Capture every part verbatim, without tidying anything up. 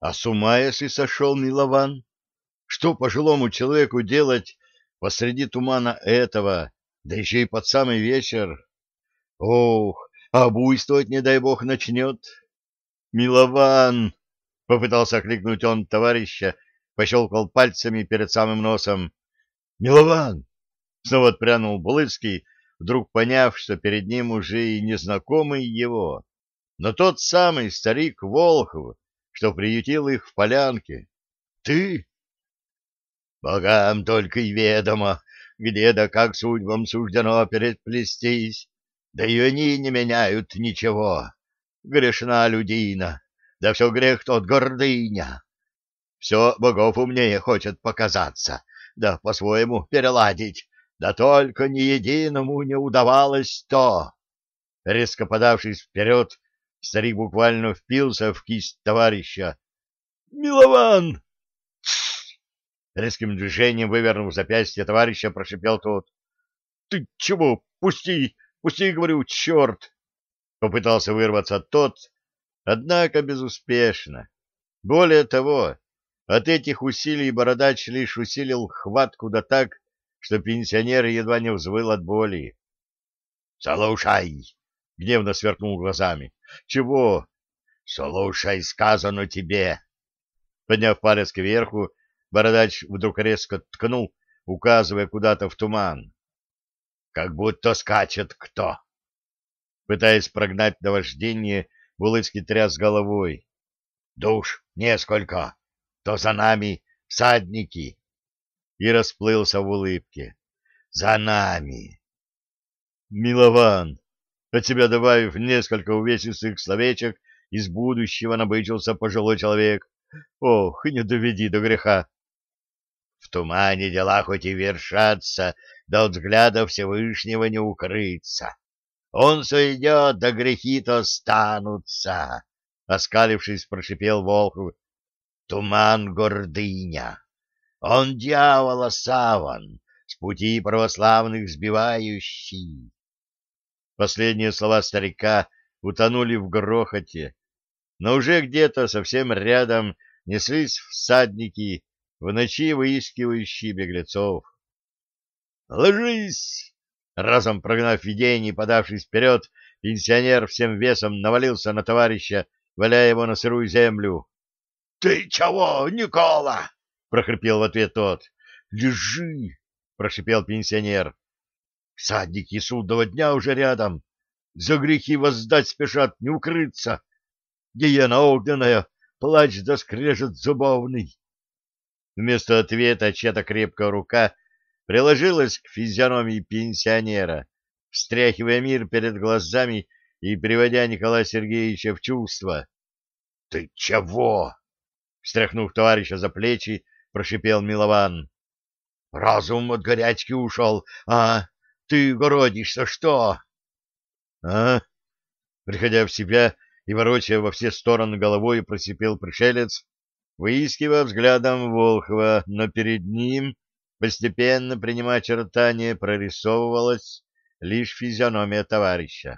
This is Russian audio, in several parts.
А с ума, если сошел Милован? Что пожилому человеку делать посреди тумана этого, да еще и под самый вечер? Ох, а буйствовать, не дай бог, начнет. Милован! — попытался окликнуть он товарища, пощелкал пальцами перед самым носом. Милован! — снова отпрянул Булыцкий, вдруг поняв, что перед ним уже и незнакомый его, но тот самый старик Волхов, что приютил их в полянке. — Ты? — Богам только и ведомо, где да как судьбам суждено переплестись, да и они не меняют ничего. Грешна людина, да все грех тот гордыня. Все богов умнее хочет показаться, да по-своему переладить, да только ни единому не удавалось то. Резко подавшись вперед, старик буквально впился в кисть товарища. «Милован!» Резким движением, вывернув запястье товарища, прошипел тот. «Ты чего? Пусти! Пусти, говорю, черт!» Попытался вырваться тот, однако безуспешно. Более того, от этих усилий бородач лишь усилил хватку да так, что пенсионер едва не взвыл от боли. «Слушай!» — гневно сверкнул глазами. «Чего?» «Слушай, сказано тебе!» Подняв палец кверху, бородач вдруг резко ткнул, указывая куда-то в туман. «Как будто скачет кто!» Пытаясь прогнать наваждение, Булыцкий тряс головой. «Душ несколько, то за нами всадники!» И расплылся в улыбке. «За нами!» «Милован!» От себя добавив несколько увесистых словечек, из будущего набычился пожилой человек. «Ох, и не доведи до греха!» «В тумане дела хоть и вершатся, да от взгляда Всевышнего не укрыться. Он сойдет, да грехи-то останутся!» Оскалившись, прошипел Волхов. «Туман гордыня! Он дьявола саван, с пути православных сбивающий!» Последние слова старика утонули в грохоте, но уже где-то совсем рядом неслись всадники, в ночи выискивающие беглецов. «Ложись!» Разом прогнав видение и подавшись вперед, пенсионер всем весом навалился на товарища, валяя его на сырую землю. — Ты чего, Никола? — прохрипел в ответ тот. — Лежи! — прошипел пенсионер. — Всадники судного дня уже рядом. За грехи воздать спешат, не укрыться. Гиена огненная, плач да скрежет зубовный. Вместо ответа чья-то крепкая рука приложилась к физиономии пенсионера, встряхивая мир перед глазами и приводя Николая Сергеевича в чувство. — Ты чего? — встряхнув товарища за плечи, прошипел Милован. — Разум от горячки ушел, а ты городишься, что? — А? — приходя в себя и ворочая во все стороны головой, просипел пришелец, выискивая взглядом Волхова, но перед ним, постепенно принимая очертания, прорисовывалась лишь физиономия товарища.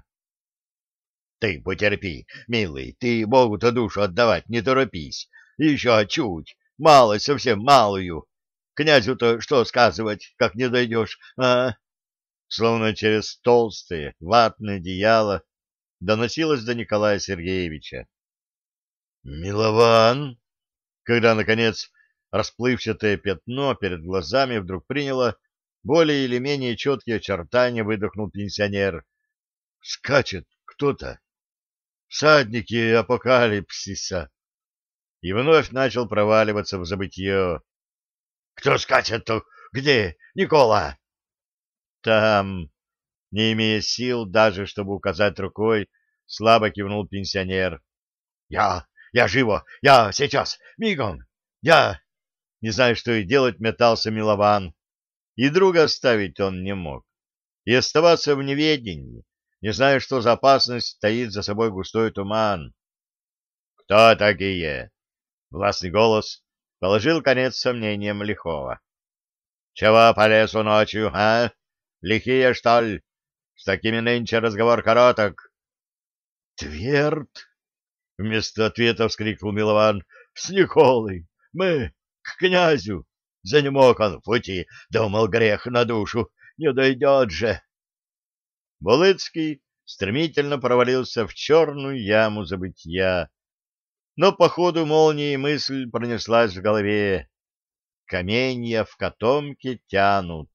— Ты потерпи, милый, ты Богу-то душу отдавать не торопись. Еще чуть, малость, совсем малую. Князю-то что сказывать, как не дойдешь, а? Словно через толстое ватное одеяло доносилось до Николая Сергеевича. — Милован! Когда, наконец, расплывчатое пятно перед глазами вдруг приняло более или менее четкие очертания, выдохнул пенсионер. — Скачет кто-то. Всадники апокалипсиса. И вновь начал проваливаться в забытье. — Кто скачет-то? Где? Никола? — Там, не имея сил даже, чтобы указать рукой, слабо кивнул пенсионер. — Я, я живо, я сейчас, мигом, я... Не зная, что и делать, метался Милован. И друга оставить он не мог. И оставаться в неведении, не зная, что за опасность стоит за собой густой туман. — Кто такие? — властный голос положил конец сомнениям лихого. — Чего по лесу ночью, а? Лихие, что ли? С такими нынче разговор короток. — Тверд! — вместо ответа вскрикнул Милован. с Николой. Мы к князю. Занемог он в пути, думал, грех на душу, не дойдет же. Булыцкий стремительно провалился в черную яму забытья, но по ходу молнии мысль пронеслась в голове. Каменья в котомке тянут.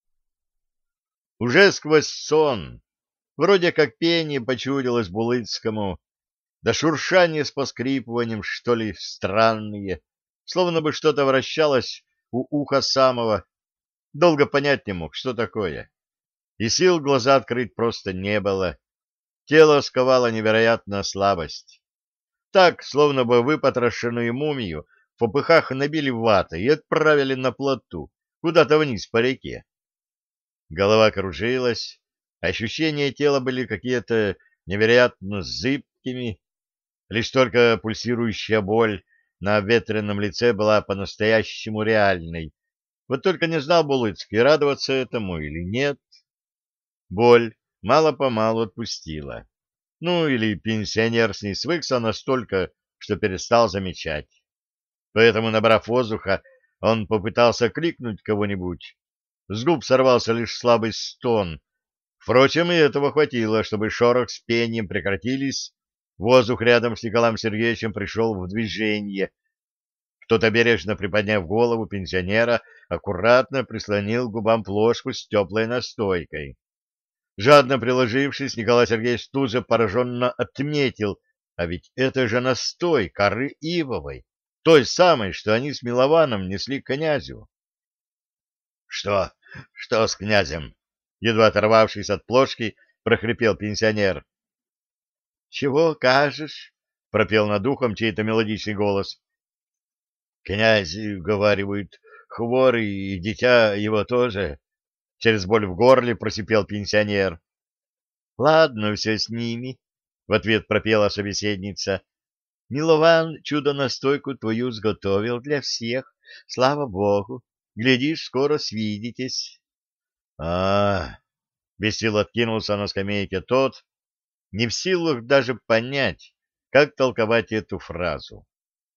Уже сквозь сон, вроде как пение почудилось Булыцкому, да шуршание с поскрипыванием, что ли, странные, словно бы что-то вращалось у уха самого. Долго понять не мог, что такое. И сил глаза открыть просто не было. Тело сковало невероятная слабость. Так, словно бы выпотрошенную мумию в попыхах набили ватой и отправили на плоту, куда-то вниз по реке. Голова кружилась, ощущения тела были какие-то невероятно зыбкими. Лишь только пульсирующая боль на обветренном лице была по-настоящему реальной. Вот только не знал Булыцкий, радоваться этому или нет. Боль мало-помалу отпустила. Ну, или пенсионер с ней свыкся настолько, что перестал замечать. Поэтому, набрав воздуха, он попытался крикнуть кого-нибудь. С губ сорвался лишь слабый стон. Впрочем, и этого хватило, чтобы шорох с пением прекратились. Воздух рядом с Николаем Сергеевичем пришел в движение. Кто-то, бережно приподняв голову пенсионера, аккуратно прислонил к губам плошку с теплой настойкой. Жадно приложившись, Николай Сергеевич тут же пораженно отметил, а ведь это же настой коры ивовой, той самой, что они с Милованом несли к князю. — Что? Что с князем? — едва оторвавшись от плошки, прохрипел пенсионер. — Чего кажешь? — пропел над ухом чей-то мелодичный голос. — Князь, говаривают, хворый, и дитя его тоже. Через боль в горле просипел пенсионер. — Ладно, все с ними, — в ответ пропела собеседница. — Милован чудо-настойку твою сготовил для всех, слава богу. Глядишь, скоро свидитесь. — А, — без сил откинулся на скамейке тот, не в силах даже понять, как толковать эту фразу.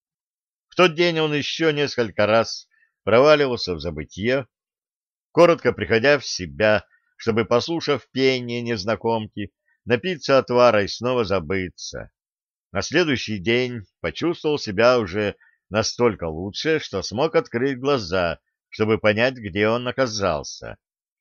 В тот день он еще несколько раз проваливался в забытье, коротко приходя в себя, чтобы, послушав пение незнакомки, напиться отвара и снова забыться. На следующий день почувствовал себя уже настолько лучше, что смог открыть глаза, чтобы понять, где он оказался.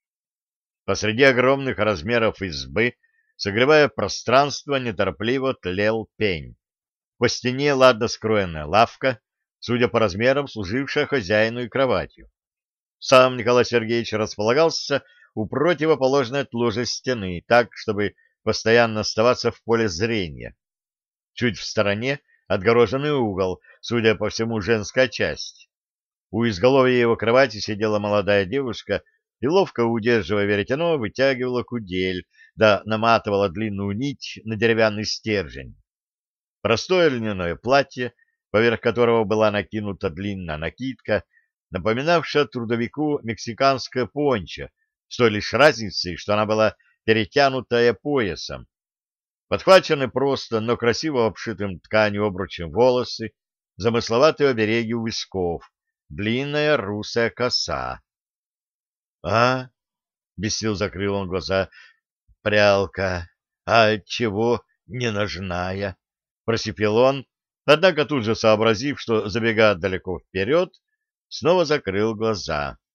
Посреди огромных размеров избы, согревая пространство, неторопливо тлел пень. По стене ладно скроенная лавка, судя по размерам, служившая хозяину и кроватью. Сам Николай Сергеевич располагался у противоположной от ложа стены, так, чтобы постоянно оставаться в поле зрения. Чуть в стороне отгороженный угол, судя по всему, женская часть. У изголовья его кровати сидела молодая девушка и, ловко удерживая веретено, вытягивала кудель, да наматывала длинную нить на деревянный стержень. Простое льняное платье, поверх которого была накинута длинная накидка, напоминавшая трудовику мексиканское пончо, с той лишь разницей, что она была перетянутая поясом. Подхвачены просто, но красиво обшитым тканью обручем волосы, замысловатые обереги у висков, длинная русая коса. — А? — без сил закрыл он глаза. — Прялка. А отчего не ножная? — просипел он, однако тут же сообразив, что забегает далеко вперед, снова закрыл глаза.